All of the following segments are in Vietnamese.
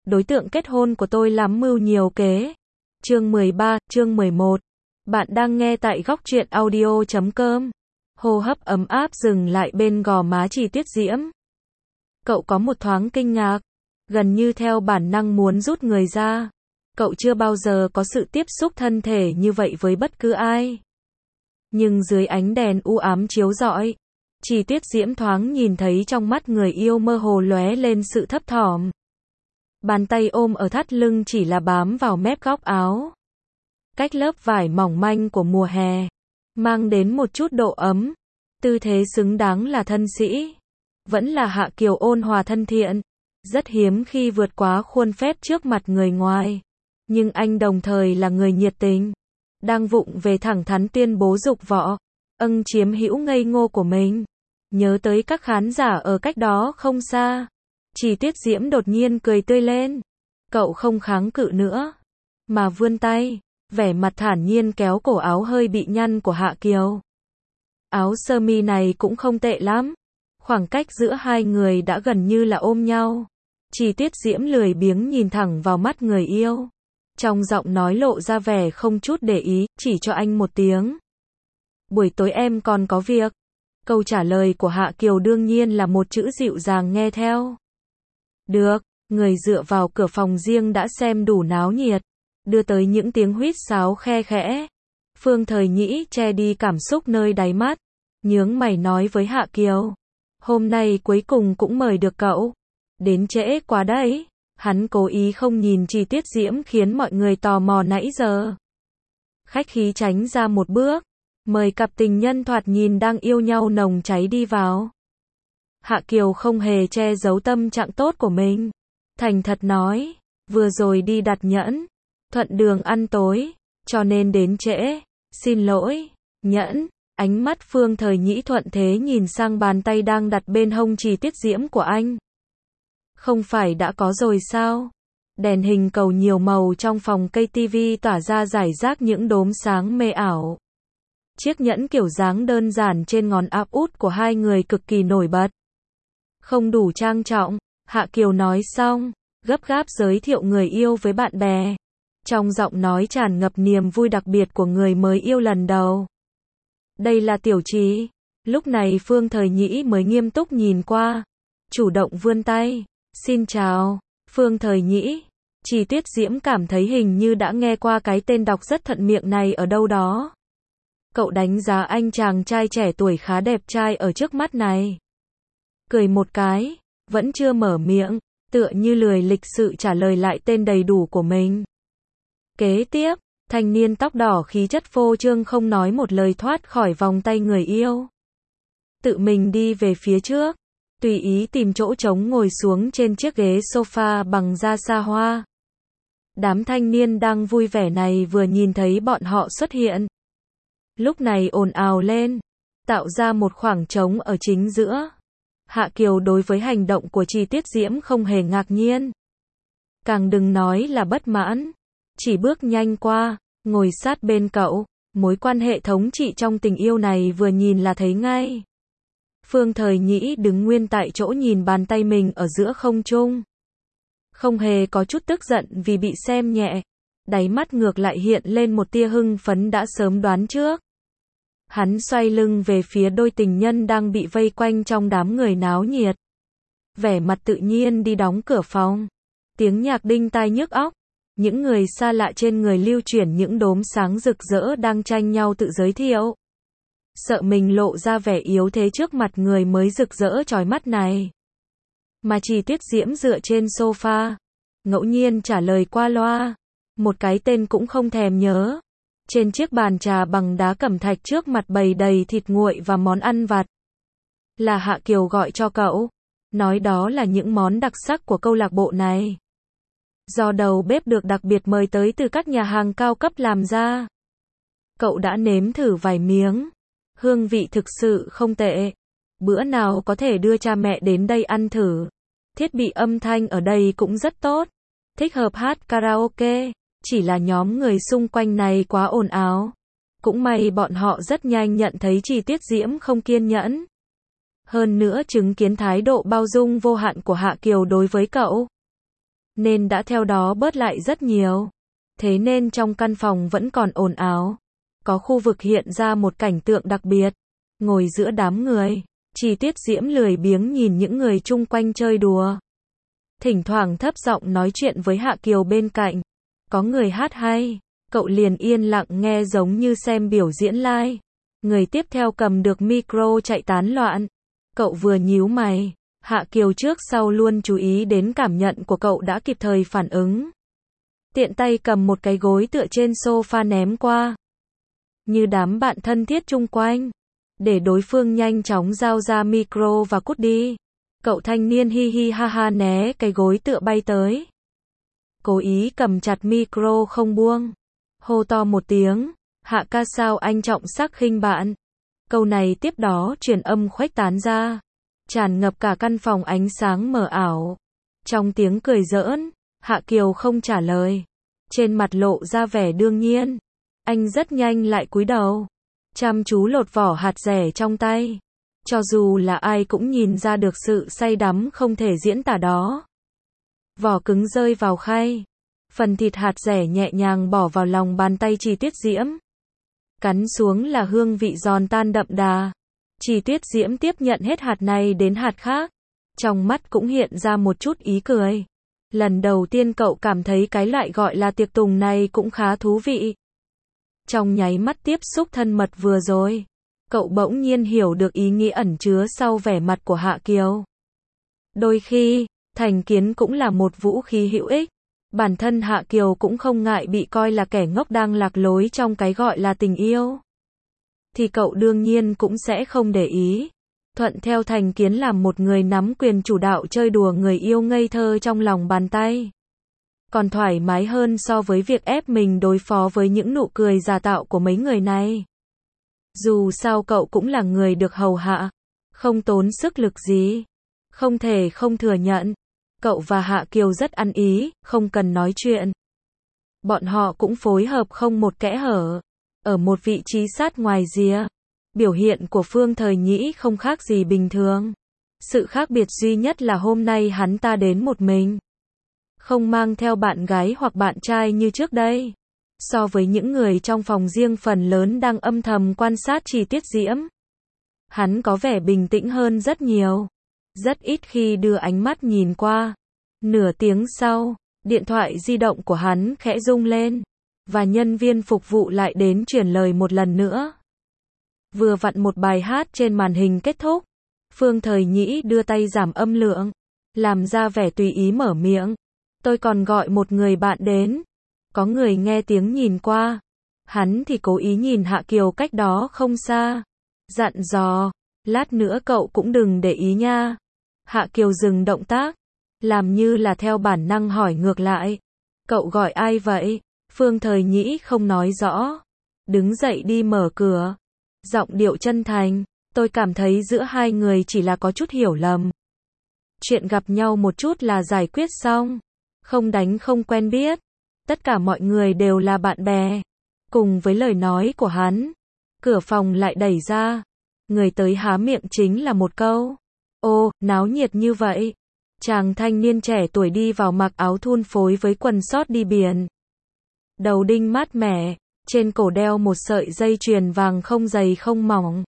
đối tượng kết hôn của tôi lắm mưu nhiều kế. Chương 13, chương 11. Bạn đang nghe tại góc truyện audio.com. Hô hấp ấm áp dừng lại bên gò má Trì Tuyết Diễm. Cậu có một thoáng kinh ngạc, gần như theo bản năng muốn rút người ra. Cậu chưa bao giờ có sự tiếp xúc thân thể như vậy với bất cứ ai. Nhưng dưới ánh đèn u ám chiếu rọi, Trì Tuyết Diễm thoáng nhìn thấy trong mắt người yêu mơ hồ lóe lên sự thấp thỏm. Bàn tay ôm ở thắt lưng chỉ là bám vào mép góc áo. Cách lớp vải mỏng manh của mùa hè, mang đến một chút độ ấm. Tư thế xứng đáng là thân sĩ. Vẫn là Hạ Kiều ôn hòa thân thiện. Rất hiếm khi vượt quá khuôn phép trước mặt người ngoài. Nhưng anh đồng thời là người nhiệt tình. Đang vụng về thẳng thắn tuyên bố dục vọng, chiếm hữu ngây ngô của mình. Nhớ tới các khán giả ở cách đó không xa. Trì Tuyết Diễm đột nhiên cười tươi lên. Cậu không kháng cự nữa, mà vươn tay, vẻ mặt thản nhiên kéo cổ áo hơi bị nhăn của Hạ Kiều. Áo sơ mi này cũng không tệ lắm. Khoảng cách giữa hai người đã gần như là ôm nhau. Trì Tuyết Diễm lười biếng nhìn thẳng vào mắt người yêu. Trong giọng nói lộ ra vẻ không chút để ý, chỉ cho anh một tiếng. Buổi tối em còn có việc. Câu trả lời của Hạ Kiều đương nhiên là một chữ dịu dàng nghe theo. Được, người dựa vào cửa phòng riêng đã xem đủ náo nhiệt, đưa tới những tiếng huýt sáo khe khẽ. Phương Thời Nhĩ che đi cảm xúc nơi đáy mắt, nhướng mày nói với Hạ Kiều. Hôm nay cuối cùng cũng mời được cậu. Đến trễ quá đấy. Hắn cố ý không nhìn Trì Tuyết Diễm khiến mọi người tò mò nãy giờ. Khách khí tránh ra một bước, mời cặp tình nhân thoạt nhìn đang yêu nhau nồng cháy đi vào. Hạ Kiều không hề che giấu tâm trạng tốt của mình. Thành thật nói, vừa rồi đi đặt nhẫn, thuận đường ăn tối, cho nên đến trễ. Xin lỗi, nhẫn. Ánh mắt Phương Thời Nhĩ thuận thế nhìn sang bàn tay đang đặt bên hông Trì Tuyết Diễm của anh. Không phải đã có rồi sao? Đèn hình cầu nhiều màu trong phòng cây tivi tỏa ra rải rác những đốm sáng mê ảo. Chiếc nhẫn kiểu dáng đơn giản trên ngón áp út của hai người cực kỳ nổi bật. Không đủ trang trọng, Hạ Kiều nói xong, gấp gáp giới thiệu người yêu với bạn bè. Trong giọng nói tràn ngập niềm vui đặc biệt của người mới yêu lần đầu. Đây là Tiểu Trì. Lúc này Phương Thời Nhĩ mới nghiêm túc nhìn qua, chủ động vươn tay. Xin chào, Phương Thời Nhĩ. Trì Tuyết Diễm cảm thấy hình như đã nghe qua cái tên đọc rất thuận miệng này ở đâu đó. Cậu đánh giá anh chàng trai trẻ tuổi khá đẹp trai ở trước mắt này. Cười một cái, vẫn chưa mở miệng, tựa như lười lịch sự trả lời lại tên đầy đủ của mình. Kế tiếp, thanh niên tóc đỏ khí chất phô trương không nói một lời thoát khỏi vòng tay người yêu. Tự mình đi về phía trước, tùy ý tìm chỗ trống ngồi xuống trên chiếc ghế sofa bằng da sa hoa. Đám thanh niên đang vui vẻ này vừa nhìn thấy bọn họ xuất hiện, lúc này ồn ào lên, tạo ra một khoảng trống ở chính giữa. Hạ Kiều đối với hành động của Trì Tuyết Diễm không hề ngạc nhiên. Càng đừng nói là bất mãn. Chỉ bước nhanh qua, ngồi sát bên cậu. Mối quan hệ thống trị trong tình yêu này vừa nhìn là thấy ngay. Phương Thời Nhĩ đứng nguyên tại chỗ nhìn bàn tay mình ở giữa không trung. Không hề có chút tức giận vì bị xem nhẹ. Đáy mắt ngược lại hiện lên một tia hưng phấn đã sớm đoán trước. Hắn xoay lưng về phía đôi tình nhân đang bị vây quanh trong đám người náo nhiệt. Vẻ mặt tự nhiên đi đóng cửa phòng. Tiếng nhạc đinh tai nhức óc. Những người xa lạ trên người lưu chuyển những đốm sáng rực rỡ đang tranh nhau tự giới thiệu. Sợ mình lộ ra vẻ yếu thế trước mặt người mới rực rỡ chói mắt này. Mà Trì Tuyết Diễm dựa trên sofa, ngẫu nhiên trả lời qua loa. Một cái tên cũng không thèm nhớ. Trên chiếc bàn trà bằng đá cẩm thạch trước mặt bày đầy thịt nguội và món ăn vặt. Là Hạ Kiều gọi cho cậu. Nói đó là những món đặc sắc của câu lạc bộ này. Do đầu bếp được đặc biệt mời tới từ các nhà hàng cao cấp làm ra. Cậu đã nếm thử vài miếng. Hương vị thực sự không tệ. Bữa nào có thể đưa cha mẹ đến đây ăn thử. Thiết bị âm thanh ở đây cũng rất tốt. Thích hợp hát karaoke. Chỉ là nhóm người xung quanh này quá ồn ào. Cũng may bọn họ rất nhanh nhận thấy Trì Tuyết Diễm không kiên nhẫn. Hơn nữa chứng kiến thái độ bao dung vô hạn của Hạ Kiều đối với cậu. nên đã theo đó bớt lại rất nhiều. Thế nên trong căn phòng vẫn còn ồn ào. Có khu vực hiện ra một cảnh tượng đặc biệt. Ngồi giữa đám người, Chi Tiết Diễm lười biếng nhìn những người chung quanh chơi đùa. Thỉnh thoảng thấp giọng nói chuyện với Hạ Kiều bên cạnh. Có người hát hay, cậu liền yên lặng nghe giống như xem biểu diễn live. Người tiếp theo cầm được micro chạy tán loạn. Cậu vừa nhíu mày, Hạ Kiều trước sau luôn chú ý đến cảm nhận của cậu đã kịp thời phản ứng. Tiện tay cầm một cái gối tựa trên sofa ném qua. Như đám bạn thân thiết chung quanh. Để đối phương nhanh chóng giao ra micro và cút đi. Cậu thanh niên hi hi ha ha né cái gối tựa bay tới. Cố ý cầm chặt micro không buông. Hô to một tiếng. Hạ ca sao anh trọng sắc khinh bạn. Câu này tiếp đó truyền âm khuếch tán ra. Tràn ngập cả căn phòng ánh sáng mờ ảo. Trong tiếng cười giỡn, Hạ Kiều không trả lời. Trên mặt lộ ra vẻ đương nhiên. Anh rất nhanh lại cúi đầu. Chăm chú lột vỏ hạt dẻ trong tay. Cho dù là ai cũng nhìn ra được sự say đắm không thể diễn tả đó. Vỏ cứng rơi vào khay. Phần thịt hạt dẻ nhẹ nhàng bỏ vào lòng bàn tay Chi Tiết Diễm. Cắn xuống là hương vị giòn tan đậm đà. Chi Tiết Diễm tiếp nhận hết hạt này đến hạt khác. Trong mắt cũng hiện ra một chút ý cười. Lần đầu tiên cậu cảm thấy cái loại gọi là tiệc tùng này cũng khá thú vị. Trong nháy mắt tiếp xúc thân mật vừa rồi, cậu bỗng nhiên hiểu được ý nghĩa ẩn chứa sau vẻ mặt của Hạ Kiều. Đôi khi, thành kiến cũng là một vũ khí hữu ích. Bản thân Hạ Kiều cũng không ngại bị coi là kẻ ngốc đang lạc lối trong cái gọi là tình yêu. Thì cậu đương nhiên cũng sẽ không để ý. Thuận theo thành kiến làm một người nắm quyền chủ đạo chơi đùa người yêu ngây thơ trong lòng bàn tay. Còn thoải mái hơn so với việc ép mình đối phó với những nụ cười giả tạo của mấy người này. Dù sao cậu cũng là người được hầu hạ. Không tốn sức lực gì. Không thể không thừa nhận. Cậu và Hạ Kiều rất ăn ý, không cần nói chuyện. Bọn họ cũng phối hợp không một kẽ hở. Ở một vị trí sát ngoài rìa. Biểu hiện của Phương Thời Nhĩ không khác gì bình thường. Sự khác biệt duy nhất là hôm nay hắn ta đến một mình. Không mang theo bạn gái hoặc bạn trai như trước đây. So với những người trong phòng riêng phần lớn đang âm thầm quan sát Chi Tiết Diễm. Hắn có vẻ bình tĩnh hơn rất nhiều. Rất ít khi đưa ánh mắt nhìn qua. Nửa tiếng sau, điện thoại di động của hắn khẽ rung lên. Và nhân viên phục vụ lại đến truyền lời một lần nữa. Vừa vặn một bài hát trên màn hình kết thúc. Phương Thời Nhĩ đưa tay giảm âm lượng. Làm ra vẻ tùy ý mở miệng. Tôi còn gọi một người bạn đến. Có người nghe tiếng nhìn qua. Hắn thì cố ý nhìn Hạ Kiều cách đó không xa. Dặn dò. Lát nữa cậu cũng đừng để ý nha. Hạ Kiều dừng động tác. Làm như là theo bản năng hỏi ngược lại. Cậu gọi ai vậy? Phương Thời Nhĩ không nói rõ. Đứng dậy đi mở cửa. Giọng điệu chân thành. Tôi cảm thấy giữa hai người chỉ là có chút hiểu lầm. Chuyện gặp nhau một chút là giải quyết xong. Không đánh không quen biết. Tất cả mọi người đều là bạn bè. Cùng với lời nói của hắn. Cửa phòng lại đẩy ra. Người tới há miệng chính là một câu. Ô, náo nhiệt như vậy. Chàng thanh niên trẻ tuổi đi vào mặc áo thun phối với quần sót đi biển. Đầu đinh mát mẻ. Trên cổ đeo một sợi dây chuyền vàng không dày không mỏng.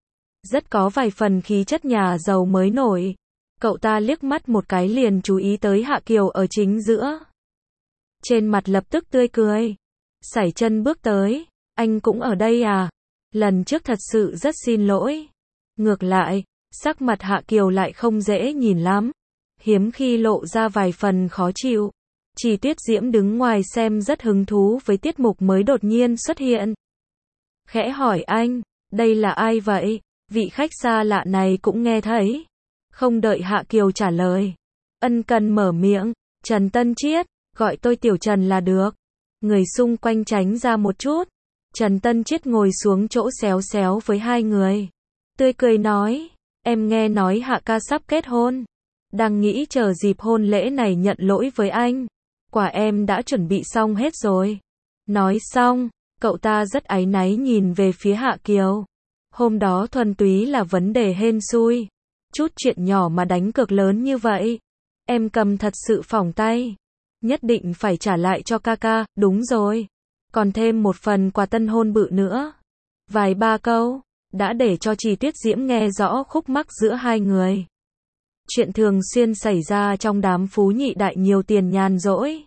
Rất có vài phần khí chất nhà giàu mới nổi. Cậu ta liếc mắt một cái liền chú ý tới Hạ Kiều ở chính giữa. Trên mặt lập tức tươi cười. Sải chân bước tới. Anh cũng ở đây à? Lần trước thật sự rất xin lỗi. Ngược lại, sắc mặt Hạ Kiều lại không dễ nhìn lắm. Hiếm khi lộ ra vài phần khó chịu. Chi Tiết Diễm đứng ngoài xem rất hứng thú với tiết mục mới đột nhiên xuất hiện. Khẽ hỏi anh, đây là ai vậy? Vị khách xa lạ này cũng nghe thấy. Không đợi Hạ Kiều trả lời. Ân cần mở miệng, Trần Tân Chiết, gọi tôi Tiểu Trần là được. Người xung quanh tránh ra một chút. Trần Tân Chiết ngồi xuống chỗ xéo xéo với hai người. Tươi cười nói, em nghe nói Hạ ca sắp kết hôn. Đang nghĩ chờ dịp hôn lễ này nhận lỗi với anh. Quả em đã chuẩn bị xong hết rồi. Nói xong, cậu ta rất áy náy nhìn về phía Hạ Kiều. Hôm đó thuần túy là vấn đề hên xui. Chút chuyện nhỏ mà đánh cược lớn như vậy. Em cầm thật sự phỏng tay. Nhất định phải trả lại cho ca ca, đúng rồi. Còn thêm một phần quà tân hôn bự nữa. Vài ba câu, đã để cho Trì Tuyết Diễm nghe rõ khúc mắc giữa hai người. Chuyện thường xuyên xảy ra trong đám phú nhị đại nhiều tiền nhàn rỗi.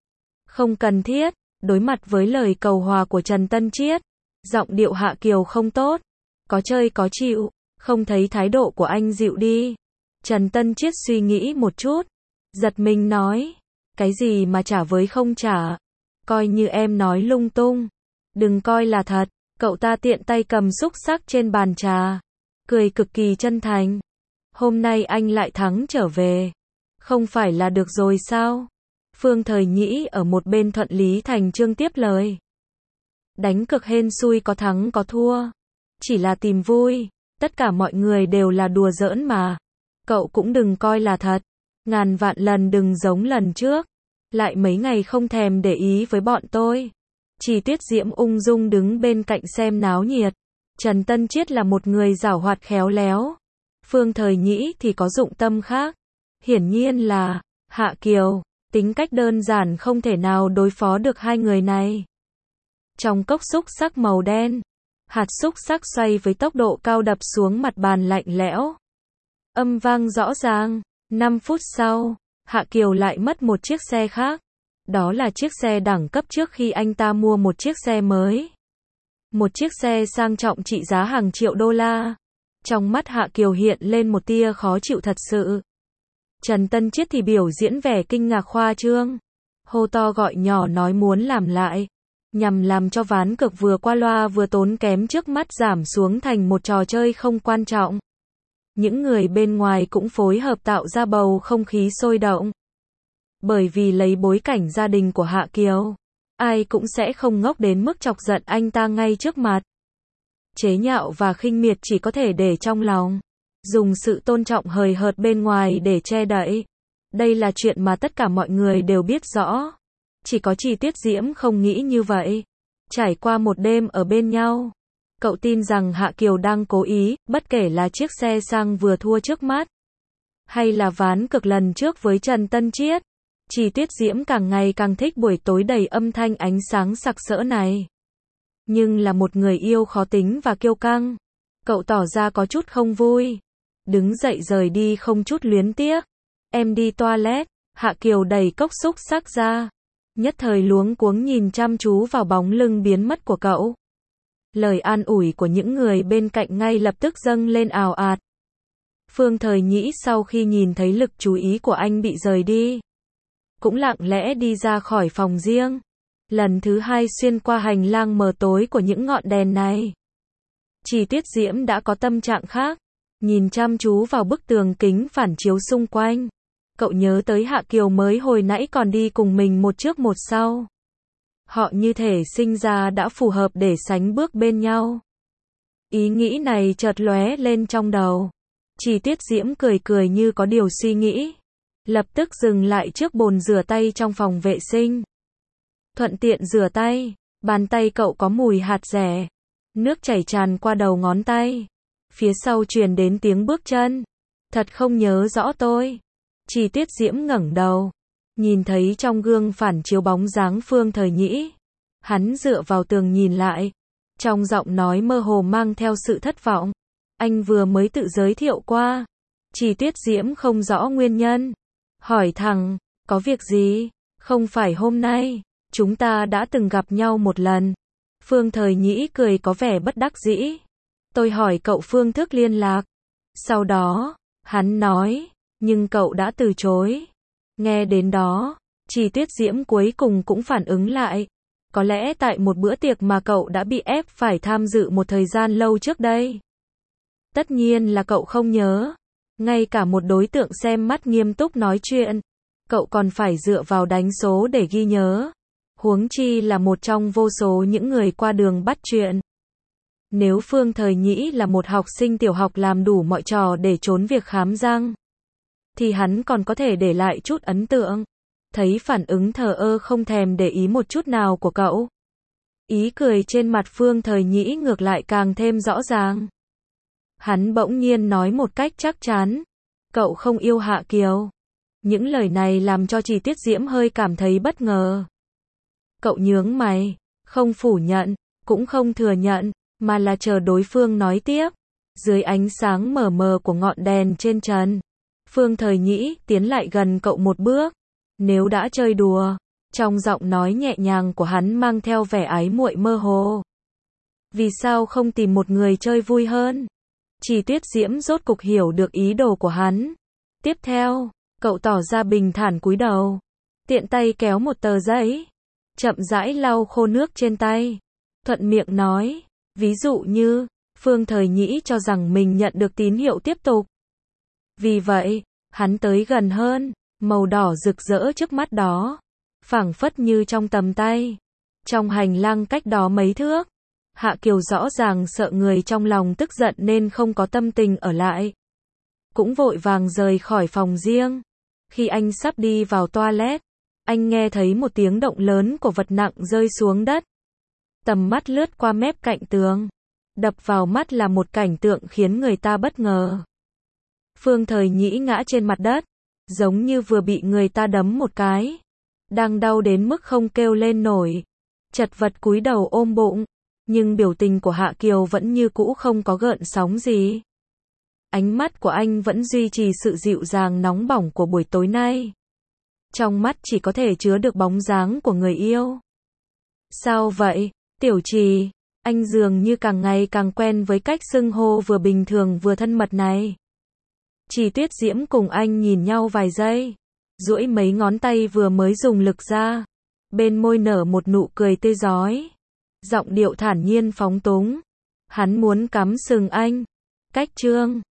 Không cần thiết, đối mặt với lời cầu hòa của Trần Tân Chiết, giọng điệu Hạ Kiều không tốt, có chơi có chịu, không thấy thái độ của anh dịu đi. Trần Tân Chiết suy nghĩ một chút, giật mình nói, cái gì mà trả với không trả, coi như em nói lung tung, đừng coi là thật. Cậu ta tiện tay cầm xúc xắc trên bàn trà, cười cực kỳ chân thành. Hôm nay anh lại thắng trở về, không phải là được rồi sao? Phương Thời Nhĩ ở một bên thuận lý thành chương tiếp lời. Đánh cược hên xui có thắng có thua, chỉ là tìm vui, tất cả mọi người đều là đùa giỡn mà. Cậu cũng đừng coi là thật, ngàn vạn lần đừng giống lần trước, lại mấy ngày không thèm để ý với bọn tôi. Trì Tuyết Diễm ung dung đứng bên cạnh xem náo nhiệt. Trần Tân Chiết là một người giảo hoạt khéo léo. Phương Thời Nhĩ thì có dụng tâm khác. Hiển nhiên là Hạ Kiều, tính cách đơn giản không thể nào đối phó được hai người này. Trong cốc xúc xắc màu đen, hạt xúc xắc xoay với tốc độ cao đập xuống mặt bàn lạnh lẽo. Âm vang rõ ràng. 5 phút sau, Hạ Kiều lại mất một chiếc xe khác. Đó là chiếc xe đẳng cấp trước khi anh ta mua một chiếc xe mới. Một chiếc xe sang trọng trị giá hàng triệu đô la. Trong mắt Hạ Kiều hiện lên một tia khó chịu thật sự. Trần Tân Chiết thì biểu diễn vẻ kinh ngạc khoa trương. Hô to gọi nhỏ nói muốn làm lại. Nhằm làm cho ván cược vừa qua loa vừa tốn kém trước mắt giảm xuống thành một trò chơi không quan trọng. Những người bên ngoài cũng phối hợp tạo ra bầu không khí sôi động. Bởi vì lấy bối cảnh gia đình của Hạ Kiều, ai cũng sẽ không ngốc đến mức chọc giận anh ta ngay trước mặt. Chế nhạo và khinh miệt chỉ có thể để trong lòng, dùng sự tôn trọng hời hợt bên ngoài để che đậy. Đây là chuyện mà tất cả mọi người đều biết rõ. Chỉ có Trì Tuyết Diễm không nghĩ như vậy. Trải qua một đêm ở bên nhau, cậu tin rằng Hạ Kiều đang cố ý, bất kể là chiếc xe sang vừa thua trước mắt, hay là ván cược lần trước với Trần Tân Chiết. Trì Tuyết Diễm càng ngày càng thích buổi tối đầy âm thanh ánh sáng sặc sỡ này. Nhưng là một người yêu khó tính và kiêu căng, cậu tỏ ra có chút không vui. Đứng dậy rời đi không chút luyến tiếc. Em đi toilet. Hạ Kiều đẩy cốc xúc xắc ra. Nhất thời luống cuống nhìn chăm chú vào bóng lưng biến mất của cậu. Lời an ủi của những người bên cạnh ngay lập tức dâng lên ào ạt. Phương Thời Nhĩ sau khi nhìn thấy lực chú ý của anh bị rời đi, cũng lặng lẽ đi ra khỏi phòng riêng. Lần thứ hai xuyên qua hành lang mờ tối của những ngọn đèn này, Trì Tuyết Diễm đã có tâm trạng khác. Nhìn chăm chú vào bức tường kính phản chiếu xung quanh, cậu nhớ tới Hạ Kiều mới hồi nãy còn đi cùng mình một trước một sau. Họ như thể sinh ra đã phù hợp để sánh bước bên nhau. Ý nghĩ này chợt lóe lên trong đầu. Trì Tuyết Diễm cười cười như có điều suy nghĩ. Lập tức dừng lại trước bồn rửa tay trong phòng vệ sinh. Thuận tiện rửa tay, bàn tay cậu có mùi hạt dẻ. Nước chảy tràn qua đầu ngón tay. Phía sau truyền đến tiếng bước chân. Thật không nhớ rõ tôi. Trì Tuyết Diễm ngẩng đầu, nhìn thấy trong gương phản chiếu bóng dáng Phương Thời Nhĩ. Hắn dựa vào tường nhìn lại, trong giọng nói mơ hồ mang theo sự thất vọng. Anh vừa mới tự giới thiệu qua. Trì Tuyết Diễm không rõ nguyên nhân, hỏi thẳng, có việc gì? Không phải hôm nay, chúng ta đã từng gặp nhau một lần. Phương Thời Nhĩ cười có vẻ bất đắc dĩ. Tôi hỏi cậu phương thức liên lạc. Sau đó, hắn nói, nhưng cậu đã từ chối. Nghe đến đó, Trì Tuyết Diễm cuối cùng cũng phản ứng lại. Có lẽ tại một bữa tiệc mà cậu đã bị ép phải tham dự một thời gian lâu trước đây. Tất nhiên là cậu không nhớ. Ngay cả một đối tượng xem mắt nghiêm túc nói chuyện, cậu còn phải dựa vào đánh số để ghi nhớ. Huống chi là một trong vô số những người qua đường bắt chuyện. Nếu Phương Thời Nhĩ là một học sinh tiểu học làm đủ mọi trò để trốn việc khám răng, thì hắn còn có thể để lại chút ấn tượng. Thấy phản ứng thờ ơ không thèm để ý một chút nào của cậu, ý cười trên mặt Phương Thời Nhĩ ngược lại càng thêm rõ ràng. Hắn bỗng nhiên nói một cách chắc chắn, cậu không yêu Hạ Kiều. Những lời này làm cho Chỉ Tiết Diễm hơi cảm thấy bất ngờ. Cậu nhướng mày, không phủ nhận, cũng không thừa nhận, mà là chờ đối phương nói tiếp. Dưới ánh sáng mờ mờ của ngọn đèn trên trần, Phương Thời Nhĩ tiến lại gần cậu một bước. Nếu đã chơi đùa, trong giọng nói nhẹ nhàng của hắn mang theo vẻ ái muội mơ hồ. Vì sao không tìm một người chơi vui hơn? Chỉ Tiết Diễm rốt cục hiểu được ý đồ của hắn. Tiếp theo, cậu tỏ ra bình thản cúi đầu, tiện tay kéo một tờ giấy, chậm rãi lau khô nước trên tay, thuận miệng nói, ví dụ như, Phương Thời Nhĩ cho rằng mình nhận được tín hiệu tiếp tục. Vì vậy, hắn tới gần hơn, màu đỏ rực rỡ trước mắt đó, phảng phất như trong tầm tay. Trong hành lang cách đó mấy thước, Hạ Kiều rõ ràng sợ người trong lòng tức giận nên không có tâm tình ở lại. Cũng vội vàng rời khỏi phòng riêng. Khi anh sắp đi vào toilet, anh nghe thấy một tiếng động lớn của vật nặng rơi xuống đất. Tầm mắt lướt qua mép cạnh tường. Đập vào mắt là một cảnh tượng khiến người ta bất ngờ. Phương Thời Nhĩ ngã trên mặt đất, giống như vừa bị người ta đấm một cái. Đang đau đến mức không kêu lên nổi. Chật vật cúi đầu ôm bụng. Nhưng biểu tình của Hạ Kiều vẫn như cũ không có gợn sóng gì. Ánh mắt của anh vẫn duy trì sự dịu dàng nóng bỏng của buổi tối nay. Trong mắt chỉ có thể chứa được bóng dáng của người yêu. Sao vậy, Tiểu Trì? Anh dường như càng ngày càng quen với cách xưng hô vừa bình thường vừa thân mật này. Chỉ Tuyết Diễm cùng anh nhìn nhau vài giây, duỗi mấy ngón tay vừa mới dùng lực ra, bên môi nở một nụ cười tươi rói, giọng điệu thản nhiên phóng túng. Hắn muốn cắm sừng anh. Cách chương